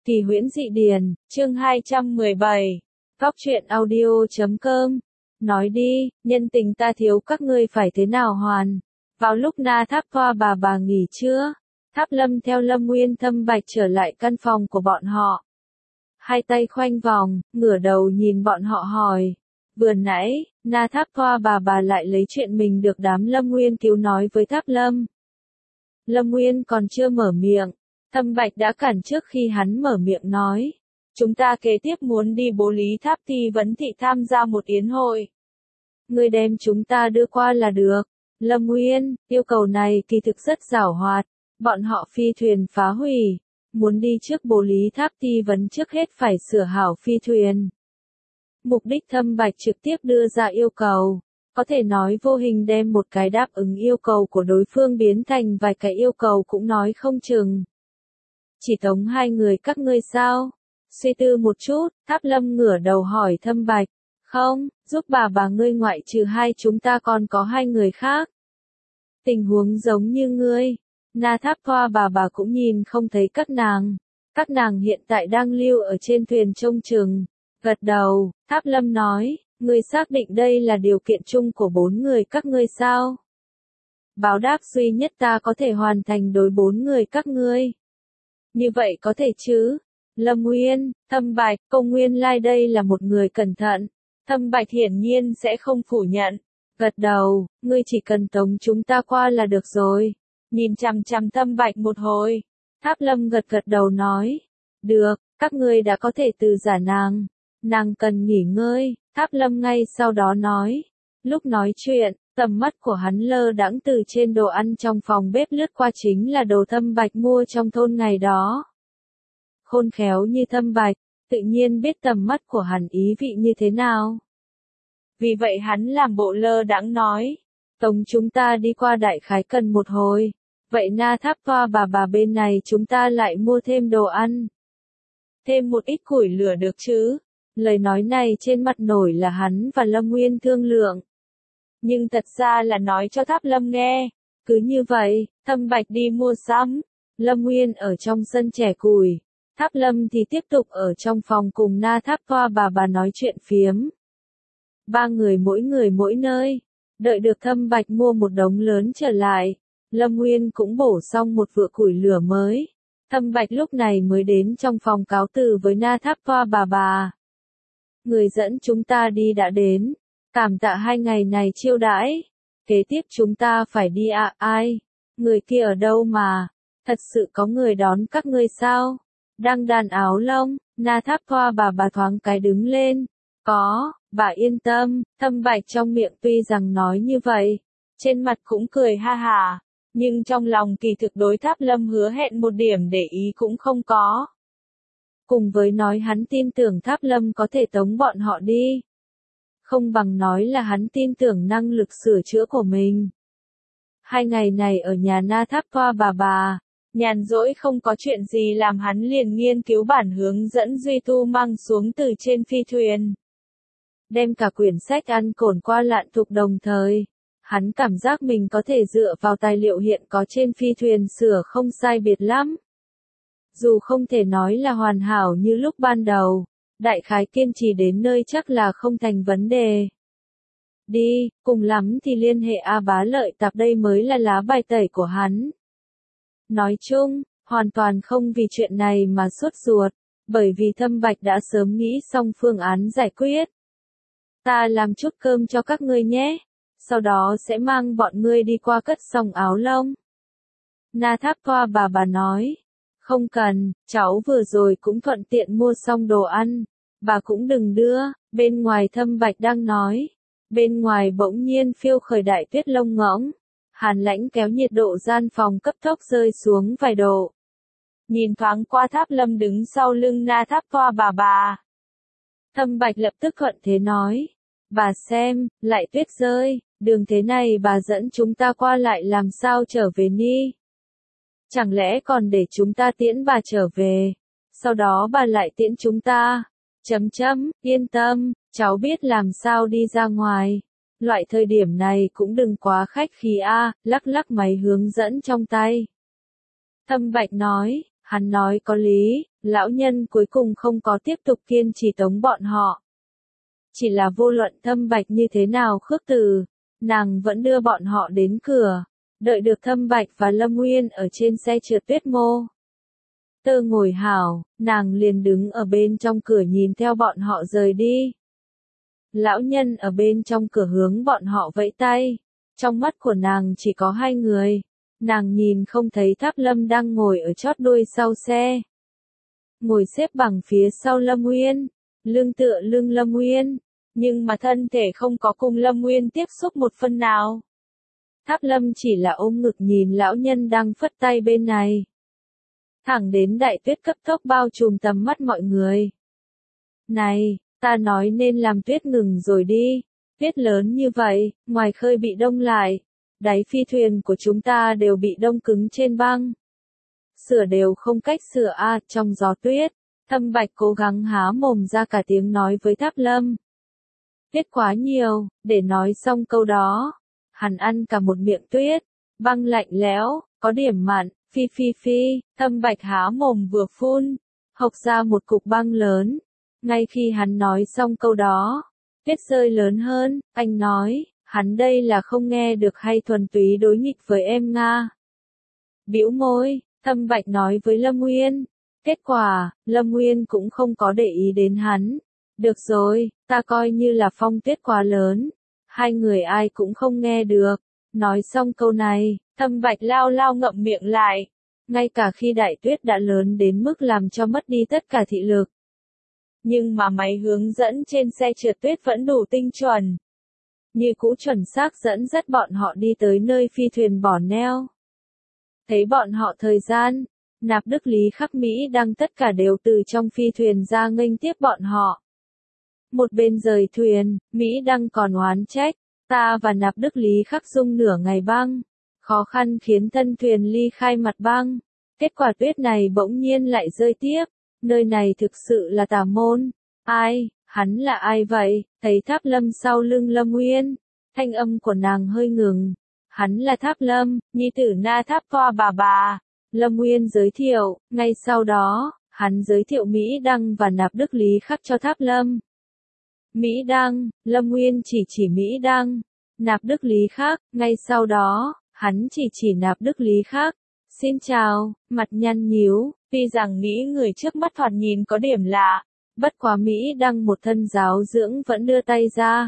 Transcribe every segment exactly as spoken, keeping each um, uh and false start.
Kỳ huyễn dị điển, chương hai trăm mười bảy. Góc truyện audio chấm com. Nói đi, nhân tình ta thiếu các ngươi phải thế nào hoàn. Vào lúc Na Tháp Thoa bà bà nghỉ trưa, Tháp Lâm theo Lâm Nguyên Thâm Bạch trở lại căn phòng của bọn họ. Hai tay khoanh vòng, ngửa đầu nhìn bọn họ hỏi. Vừa nãy, Na Tháp Thoa bà bà lại lấy chuyện mình được đám Lâm Nguyên cứu nói với Tháp Lâm. Lâm Nguyên còn chưa mở miệng. Thâm Bạch đã cản trước khi hắn mở miệng nói. Chúng ta kế tiếp muốn đi Bố Lý Tháp Thi Vấn Thị tham gia một yến hội. Ngươi đem chúng ta đưa qua là được. Lâm Nguyên, yêu cầu này kỳ thực rất giảo hoạt. Bọn họ phi thuyền phá hủy. Muốn đi trước Bố Lý Tháp Thi Vấn trước hết phải sửa hảo phi thuyền. Mục đích Thâm Bạch trực tiếp đưa ra yêu cầu. Có thể nói vô hình đem một cái đáp ứng yêu cầu của đối phương biến thành vài cái yêu cầu cũng nói không chừng. Chỉ tống hai người các ngươi sao? Suy tư một chút, Tháp Lâm ngửa đầu hỏi Thâm Bạch. Không, giúp bà bà ngươi ngoại trừ hai chúng ta còn có hai người khác. Tình huống giống như ngươi. Na Tháp Thoa bà bà cũng nhìn không thấy các nàng. Các nàng hiện tại đang lưu ở trên thuyền trông chừng. Gật đầu, Tháp Lâm nói, ngươi xác định đây là điều kiện chung của bốn người các ngươi sao? Báo đáp duy nhất ta có thể hoàn thành đối bốn người các ngươi. Như vậy có thể chứ? Lâm Nguyên, Thâm Bạch, Công Nguyên lai đây là một người cẩn thận. Thâm Bạch hiển nhiên sẽ không phủ nhận. Gật đầu, ngươi chỉ cần tống chúng ta qua là được rồi. Nhìn chằm chằm Thâm Bạch một hồi. Tháp Lâm gật gật đầu nói. Được, các ngươi đã có thể từ giả nàng. Nàng cần nghỉ ngơi, Tháp Lâm ngay sau đó nói. Lúc nói chuyện, tầm mắt của hắn lơ đãng từ trên đồ ăn trong phòng bếp lướt qua chính là đồ Thâm Bạch mua trong thôn ngày đó. Khôn khéo như Thâm Bạch, tự nhiên biết tầm mắt của hắn ý vị như thế nào. Vì vậy hắn làm bộ lơ đãng nói. Tống chúng ta đi qua đại khái cần một hồi. Vậy Na Tháp Thoa bà bà bên này chúng ta lại mua thêm đồ ăn. Thêm một ít củi lửa được chứ. Lời nói này trên mặt nổi là hắn và Lâm Nguyên thương lượng. Nhưng thật ra là nói cho Tháp Lâm nghe. Cứ như vậy, Thâm Bạch đi mua sắm. Lâm Nguyên ở trong sân chẻ củi. Tháp Lâm thì tiếp tục ở trong phòng cùng Na Tháp Thoa bà bà nói chuyện phiếm. Ba người mỗi người mỗi nơi. Đợi được Thâm Bạch mua một đống lớn trở lại. Lâm Nguyên cũng bổ xong một vựa củi lửa mới. Thâm Bạch lúc này mới đến trong phòng cáo từ với Na Tháp Thoa bà bà. Người dẫn chúng ta đi đã đến. Cảm tạ hai ngày này chiêu đãi. Kế tiếp chúng ta phải đi à ai? Người kia ở đâu mà? Thật sự có người đón các ngươi sao? Đang đàn áo lông, Na Tháp Thoa bà bà thoáng cái đứng lên. Có, bà yên tâm, Thâm Bạch trong miệng tuy rằng nói như vậy. Trên mặt cũng cười ha hà. Nhưng trong lòng kỳ thực đối Tháp Lâm hứa hẹn một điểm để ý cũng không có. Cùng với nói hắn tin tưởng Tháp Lâm có thể tống bọn họ đi. Không bằng nói là hắn tin tưởng năng lực sửa chữa của mình. Hai ngày này ở nhà Na Tháp Thoa bà bà, nhàn rỗi không có chuyện gì làm hắn liền nghiên cứu bản hướng dẫn Duy Tu mang xuống từ trên phi thuyền. Đem cả quyển sách ăn cổn qua lạn thuộc đồng thời. Hắn cảm giác mình có thể dựa vào tài liệu hiện có trên phi thuyền sửa không sai biệt lắm. Dù không thể nói là hoàn hảo như lúc ban đầu, đại khái kiên trì đến nơi chắc là không thành vấn đề. Đi, cùng lắm thì liên hệ A Bá Lợi Tạp đây mới là lá bài tẩy của hắn. Nói chung, hoàn toàn không vì chuyện này mà sốt ruột, bởi vì Thâm Bạch đã sớm nghĩ xong phương án giải quyết. Ta làm chút cơm cho các ngươi nhé, sau đó sẽ mang bọn ngươi đi qua cất xong áo lông. Na Tháp Thoa bà bà nói. Không cần, cháu vừa rồi cũng thuận tiện mua xong đồ ăn. Bà cũng đừng đưa, bên ngoài Thâm Bạch đang nói. Bên ngoài bỗng nhiên phiêu khởi đại tuyết lông ngỗng. Hàn lãnh kéo nhiệt độ gian phòng cấp tốc rơi xuống vài độ. Nhìn thoáng qua Tháp Lâm đứng sau lưng Na Tháp Thoa bà bà. Thâm Bạch lập tức thuận thế nói. Bà xem, lại tuyết rơi, đường thế này bà dẫn chúng ta qua lại làm sao trở về ni? Chẳng lẽ còn để chúng ta tiễn bà trở về, sau đó bà lại tiễn chúng ta? Chấm chấm, yên tâm, cháu biết làm sao đi ra ngoài. Loại thời điểm này cũng đừng quá khách khí a, lắc lắc máy hướng dẫn trong tay. Thâm Bạch nói, Hắn nói có lý, lão nhân cuối cùng không có tiếp tục kiên trì tống bọn họ. Chỉ là vô luận Thâm Bạch như thế nào khước từ, nàng vẫn đưa bọn họ đến cửa, đợi được Thâm Bạch và Lâm Nguyên ở trên xe trượt tuyết mô. Tơ ngồi hảo, nàng liền đứng ở bên trong cửa nhìn theo bọn họ rời đi. Lão nhân ở bên trong cửa hướng bọn họ vẫy tay, trong mắt của nàng chỉ có hai người, nàng nhìn không thấy Tháp Lâm đang ngồi ở chót đuôi sau xe. Ngồi xếp bằng phía sau Lâm Nguyên, lưng tựa lưng Lâm Nguyên, nhưng mà thân thể không có cùng Lâm Nguyên tiếp xúc một phân nào. Tháp Lâm chỉ là ôm ngực nhìn lão nhân đang phất tay bên này. Thẳng đến đại tuyết cấp tốc bao trùm tầm mắt mọi người. Này, ta nói nên làm tuyết ngừng rồi đi, tuyết lớn như vậy, ngoài khơi bị đông lại, đáy phi thuyền của chúng ta đều bị đông cứng trên băng. Sửa đều không cách sửa a à, trong gió tuyết, Thâm Bạch cố gắng há mồm ra cả tiếng nói với Tháp Lâm. Tuyết quá nhiều, để nói xong câu đó, hắn ăn cả một miệng tuyết, băng lạnh lẽo, có điểm mặn, phi phi phi, Thâm Bạch há mồm vừa phun, hộc ra một cục băng lớn. Ngay khi hắn nói xong câu đó, tuyết rơi lớn hơn, anh nói, hắn đây là không nghe được hay thuần túy đối nghịch với em Nga. Bĩu môi, Thâm Bạch nói với Lâm Nguyên. Kết quả, Lâm Nguyên cũng không có để ý đến hắn. Được rồi, ta coi như là phong tuyết quá lớn. Hai người ai cũng không nghe được. Nói xong câu này, Thâm Bạch lao lao ngậm miệng lại. Ngay cả khi đại tuyết đã lớn đến mức làm cho mất đi tất cả thị lực. Nhưng mà máy hướng dẫn trên xe trượt tuyết vẫn đủ tinh chuẩn. Như cũ chuẩn xác dẫn dắt bọn họ đi tới nơi phi thuyền bỏ neo. Thấy bọn họ thời gian, Nạp Đức Lý Khắc Mỹ Đăng tất cả đều từ trong phi thuyền ra nghênh tiếp bọn họ. Một bên rời thuyền, Mỹ Đăng còn oán trách, ta và Nạp Đức Lý Khắc dung nửa ngày băng, khó khăn khiến thân thuyền ly khai mặt băng. Kết quả tuyết này bỗng nhiên lại rơi tiếp, nơi này thực sự là tà môn. Ai, hắn là ai vậy? Thấy Tháp Lâm sau lưng Lâm Nguyên, thanh âm của nàng hơi ngừng. Hắn là Tháp Lâm, nhi tử Na Tháp Toa bà bà. Lâm Nguyên giới thiệu, ngay sau đó, hắn giới thiệu Mỹ Đăng và Nạp Đức Lý Khắc cho Tháp Lâm. Mỹ Đăng, Lâm Nguyên chỉ chỉ Mỹ Đăng, Nạp Đức Lý Khắc, ngay sau đó, hắn chỉ chỉ Nạp Đức Lý Khắc. Xin chào, mặt nhăn nhíu, tuy rằng nghĩ người trước mắt thoạt nhìn có điểm lạ, bất quá Mỹ Đăng một thân giáo dưỡng vẫn đưa tay ra.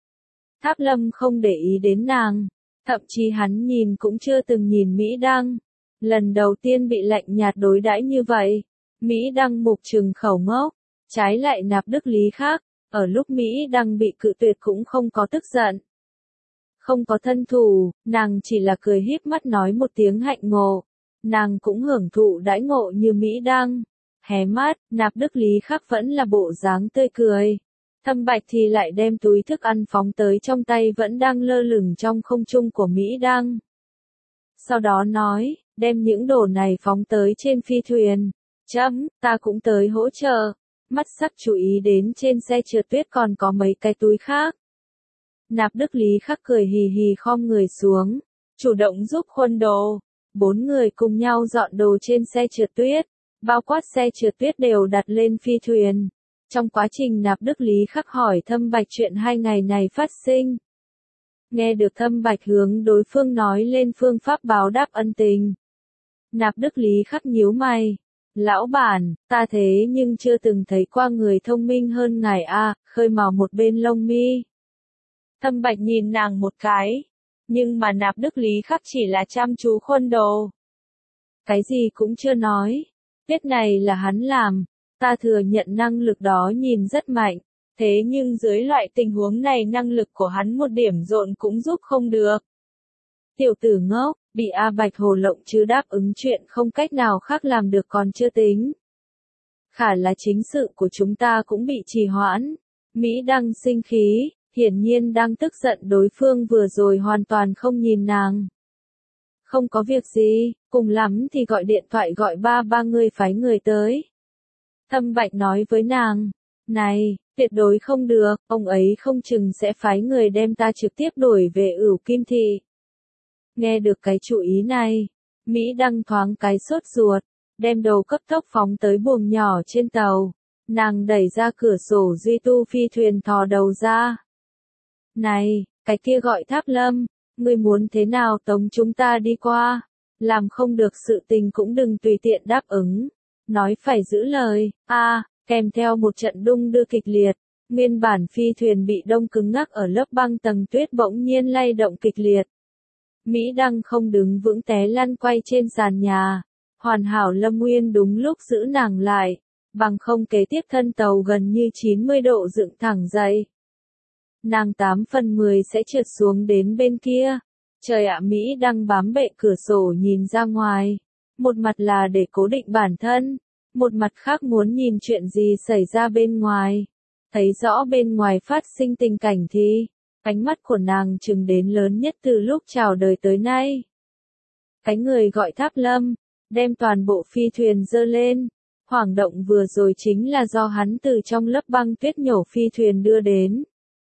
Tháp Lâm không để ý đến nàng, thậm chí hắn nhìn cũng chưa từng nhìn Mỹ Đăng. Lần đầu tiên bị lạnh nhạt đối đãi như vậy, Mỹ Đăng mục trừng khẩu ngốc, trái lại Nạp Đức Lý Khắc, ở lúc Mỹ Đăng bị cự tuyệt cũng không có tức giận. Không có thân thù, nàng chỉ là cười híp mắt nói một tiếng hạnh ngộ. Nàng cũng hưởng thụ đãi ngộ như Mỹ Đăng. Hé mắt, Nạp Đức Lý Khắc vẫn là bộ dáng tươi cười. Thâm Bạch thì lại đem túi thức ăn phóng tới trong tay vẫn đang lơ lửng trong không trung của Mỹ Đăng. Sau đó nói, đem những đồ này phóng tới trên phi thuyền. Chấm, ta cũng tới hỗ trợ. Mắt sắc chú ý đến trên xe trượt tuyết còn có mấy cái túi khác. Nạp Đức Lý Khắc cười hì hì khom người xuống, chủ động giúp khuân đồ. Bốn người cùng nhau dọn đồ trên xe trượt tuyết, bao quát xe trượt tuyết đều đặt lên phi thuyền. Trong quá trình Nạp Đức Lý Khắc hỏi Thâm Bạch chuyện hai ngày này phát sinh. Nghe được Thâm Bạch hướng đối phương nói lên phương pháp báo đáp ân tình. Nạp Đức Lý Khắc nhíu mày. Lão bản, ta thế nhưng chưa từng thấy qua người thông minh hơn ngài a, khơi mào một bên lông mi. Thâm Bạch nhìn nàng một cái. Nhưng mà Nạp Đức Lý Khắc chỉ là chăm chú khuân đồ. Cái gì cũng chưa nói. Tuyết này là hắn làm. Ta thừa nhận năng lực đó nhìn rất mạnh. Thế nhưng dưới loại tình huống này năng lực của hắn một điểm dộn cũng giúp không được. Tiểu tử ngốc, bị A Bạch hồ lộng chứ đáp ứng chuyện không cách nào khác làm được còn chưa tính. Khả là chính sự của chúng ta cũng bị trì hoãn. Mỹ Đăng sinh khí. Hiển nhiên đang tức giận đối phương vừa rồi hoàn toàn không nhìn nàng. Không có việc gì, cùng lắm thì gọi điện thoại gọi ba ba người phái người tới. Thâm Bạch nói với nàng, này, tuyệt đối không được, ông ấy không chừng sẽ phái người đem ta trực tiếp đuổi về Ửu Kim Thị. Nghe được cái chủ ý này, Mỹ Đăng thoáng cái sốt ruột, đem đầu cấp tốc phóng tới buồng nhỏ trên tàu. Nàng đẩy ra cửa sổ duy tu phi thuyền thò đầu ra. Này, cái kia gọi Tháp Lâm, ngươi muốn thế nào tống chúng ta đi qua? Làm không được sự tình cũng đừng tùy tiện đáp ứng. Nói phải giữ lời, a à, kèm theo một trận đung đưa kịch liệt. Nguyên bản phi thuyền bị đông cứng ngắc ở lớp băng tầng tuyết bỗng nhiên lay động kịch liệt. Mỹ Đăng không đứng vững té lăn quay trên sàn nhà. Hoàn hảo Lâm Nguyên đúng lúc giữ nàng lại. Bằng không kế tiếp thân tàu gần như chín mươi độ dựng thẳng dậy. Nàng tám phần mười sẽ trượt xuống đến bên kia. Trời ạ, Mỹ Đăng bám bệ cửa sổ nhìn ra ngoài. Một mặt là để cố định bản thân. Một mặt khác muốn nhìn chuyện gì xảy ra bên ngoài. Thấy rõ bên ngoài phát sinh tình cảnh thì, ánh mắt của nàng chừng đến lớn nhất từ lúc chào đời tới nay. Cái người gọi Tháp Lâm, đem toàn bộ phi thuyền dơ lên. Hoảng động vừa rồi chính là do hắn từ trong lớp băng tuyết nhổ phi thuyền đưa đến.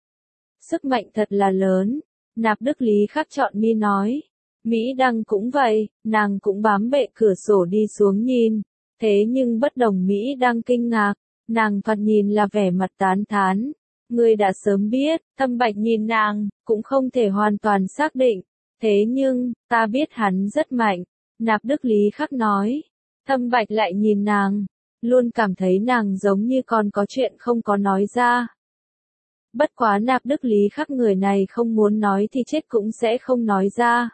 Sức mạnh thật là lớn, Nạp Đức Lý khắc chọn mi nói. Mỹ Đăng cũng vậy, nàng cũng bám bệ cửa sổ đi xuống nhìn. Thế nhưng bất đồng Mỹ Đăng kinh ngạc, nàng thoạt nhìn là vẻ mặt tán thán. Ngươi đã sớm biết, Thâm Bạch nhìn nàng, cũng không thể hoàn toàn xác định. Thế nhưng, ta biết hắn rất mạnh, Nạp Đức Lý khắc nói. Thâm Bạch lại nhìn nàng, luôn cảm thấy nàng giống như còn có chuyện không có nói ra. Bất quá Nạp Đức Lý khắc người này không muốn nói thì chết cũng sẽ không nói ra.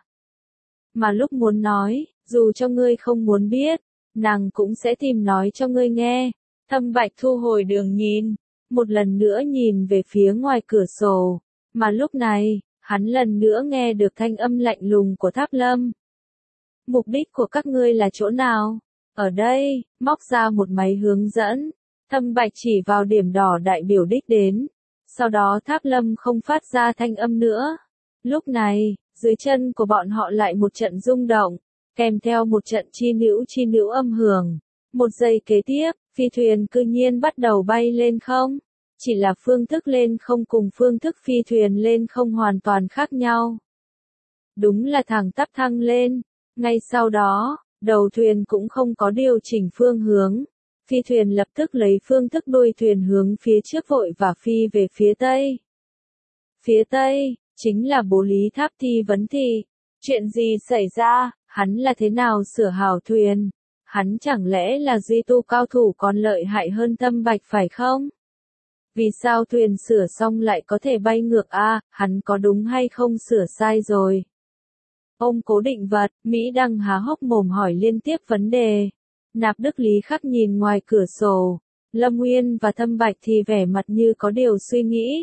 Mà lúc muốn nói, dù cho ngươi không muốn biết, nàng cũng sẽ tìm nói cho ngươi nghe. Thâm Bạch thu hồi đường nhìn, một lần nữa nhìn về phía ngoài cửa sổ, mà lúc này, hắn lần nữa nghe được thanh âm lạnh lùng của Tháp Lâm. Mục đích của các ngươi là chỗ nào? Ở đây, móc ra một máy hướng dẫn. Thâm Bạch chỉ vào điểm đỏ đại biểu đích đến. Sau đó Tháp Lâm không phát ra thanh âm nữa. Lúc này, dưới chân của bọn họ lại một trận rung động, kèm theo một trận chi nữu chi nữu âm hưởng. Một giây kế tiếp, phi thuyền cư nhiên bắt đầu bay lên không. Chỉ là phương thức lên không cùng phương thức phi thuyền lên không hoàn toàn khác nhau. Đúng là thẳng tắp thăng lên. Ngay sau đó, đầu thuyền cũng không có điều chỉnh phương hướng. Phi thuyền lập tức lấy phương thức đuôi thuyền hướng phía trước vội và phi về phía tây. Phía tây, chính là Bố Lý Tháp Thi vấn thị. Chuyện gì xảy ra, hắn là thế nào sửa hảo thuyền? Hắn chẳng lẽ là duy tu cao thủ còn lợi hại hơn Thâm Bạch phải không? Vì sao thuyền sửa xong lại có thể bay ngược a? À, hắn có đúng hay không sửa sai rồi? Ông Cố Định Vật, Mỹ Đăng há hốc mồm hỏi liên tiếp vấn đề. Nạp Đức Lý khắc nhìn ngoài cửa sổ. Lâm Nguyên và Thâm Bạch thì vẻ mặt như có điều suy nghĩ.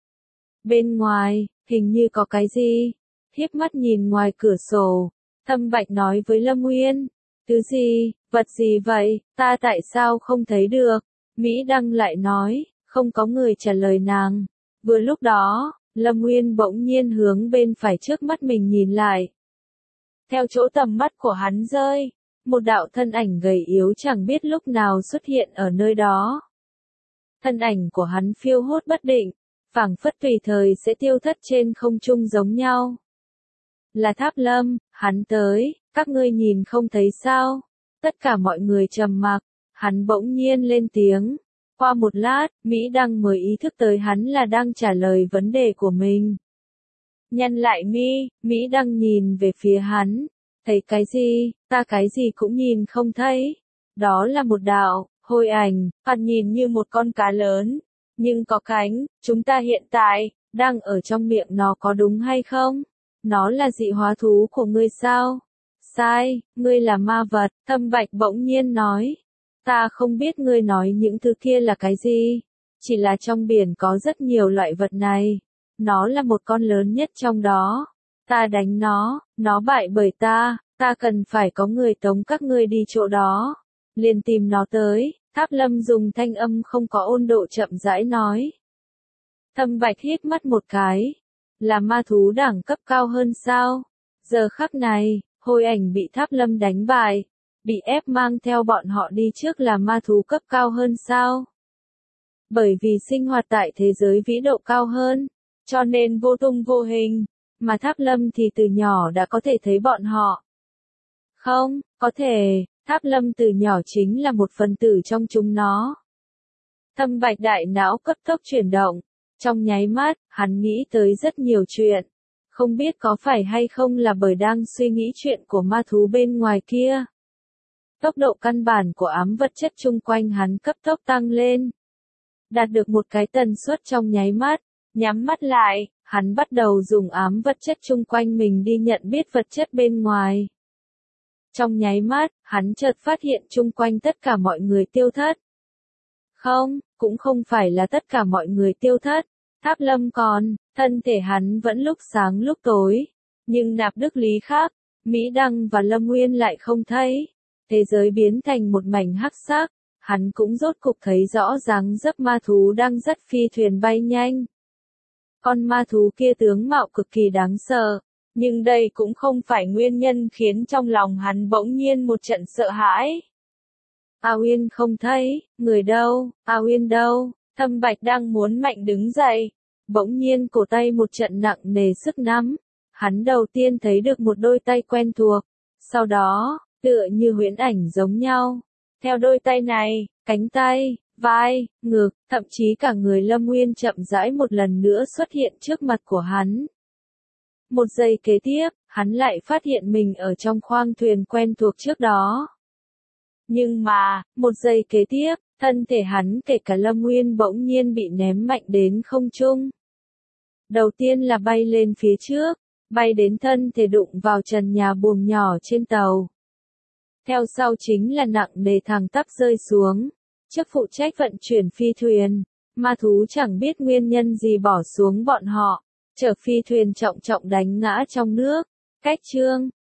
Bên ngoài, hình như có cái gì? Hiếp mắt nhìn ngoài cửa sổ. Thâm Bạch nói với Lâm Nguyên. Thứ gì, vật gì vậy, ta tại sao không thấy được? Mỹ Đăng lại nói, không có người trả lời nàng. Vừa lúc đó, Lâm Nguyên bỗng nhiên hướng bên phải trước mắt mình nhìn lại. Theo chỗ tầm mắt của hắn rơi, một đạo thân ảnh gầy yếu chẳng biết lúc nào xuất hiện ở nơi đó. Thân ảnh của hắn phiêu hốt bất định, phảng phất tùy thời sẽ tiêu thất trên không trung giống nhau. Là Tháp Lâm, hắn tới, các ngươi nhìn không thấy sao? Tất cả mọi người trầm mặc, hắn bỗng nhiên lên tiếng. Qua một lát, Mỹ Đăng mới ý thức tới hắn là đang trả lời vấn đề của mình. Nhăn lại mi, Mỹ Đăng nhìn về phía hắn. Thấy cái gì, ta cái gì cũng nhìn không thấy. Đó là một đạo, hôi ảnh, thoạt nhìn như một con cá lớn. Nhưng có cánh, chúng ta hiện tại, đang ở trong miệng nó có đúng hay không? Nó là dị hóa thú của ngươi sao? Sai, ngươi là ma vật, Thâm Bạch bỗng nhiên nói. Ta không biết ngươi nói những thứ kia là cái gì. Chỉ là trong biển có rất nhiều loại vật này. Nó là một con lớn nhất trong đó. Ta đánh nó, nó bại bởi ta, ta cần phải có người tống các ngươi đi chỗ đó. Liền tìm nó tới, Tháp Lâm dùng thanh âm không có ôn độ chậm rãi nói. Thâm Bạch hít mắt một cái. Là ma thú đẳng cấp cao hơn sao? Giờ khắc này, hôi ảnh bị Tháp Lâm đánh bại. Bị ép mang theo bọn họ đi trước là ma thú cấp cao hơn sao? Bởi vì sinh hoạt tại thế giới vĩ độ cao hơn, cho nên vô tung vô hình, mà Tháp Lâm thì từ nhỏ đã có thể thấy bọn họ. Không, có thể, Tháp Lâm từ nhỏ chính là một phần tử trong chúng nó. Thâm Bạch đại não cấp tốc chuyển động. Trong nháy mắt, hắn nghĩ tới rất nhiều chuyện. Không biết có phải hay không là bởi đang suy nghĩ chuyện của ma thú bên ngoài kia. Tốc độ căn bản của ám vật chất chung quanh hắn cấp tốc tăng lên. Đạt được một cái tần suất trong nháy mắt, nhắm mắt lại, hắn bắt đầu dùng ám vật chất chung quanh mình đi nhận biết vật chất bên ngoài. Trong nháy mắt, hắn chợt phát hiện chung quanh tất cả mọi người tiêu thất. Không, cũng không phải là tất cả mọi người tiêu thất. Tháp Lâm còn, thân thể hắn vẫn lúc sáng lúc tối. Nhưng Nạp Đức Lý khác, Mỹ Đăng và Lâm Nguyên lại không thấy. Thế giới biến thành một mảnh hắc sắc, hắn cũng rốt cục thấy rõ dáng dấp ma thú đang dắt phi thuyền bay nhanh. Con ma thú kia tướng mạo cực kỳ đáng sợ, nhưng đây cũng không phải nguyên nhân khiến trong lòng hắn bỗng nhiên một trận sợ hãi. A Uyên không thấy, người đâu, A Uyên đâu, Thâm Bạch đang muốn mạnh đứng dậy, bỗng nhiên cổ tay một trận nặng nề sức nắm, hắn đầu tiên thấy được một đôi tay quen thuộc, sau đó, tựa như huyễn ảnh giống nhau. Theo đôi tay này, cánh tay, vai, ngực, thậm chí cả người Lâm Nguyên chậm rãi một lần nữa xuất hiện trước mặt của hắn. Một giây kế tiếp, hắn lại phát hiện mình ở trong khoang thuyền quen thuộc trước đó. Nhưng mà, một giây kế tiếp, thân thể hắn kể cả Lâm Nguyên bỗng nhiên bị ném mạnh đến không trung. Đầu tiên là bay lên phía trước, bay đến thân thể đụng vào trần nhà buồng nhỏ trên tàu. Theo sau chính là nặng nề thẳng tắp rơi xuống. Chức phụ trách vận chuyển phi thuyền, ma thú chẳng biết nguyên nhân gì bỏ xuống bọn họ, chở phi thuyền trọng trọng đánh ngã trong nước. Cách chương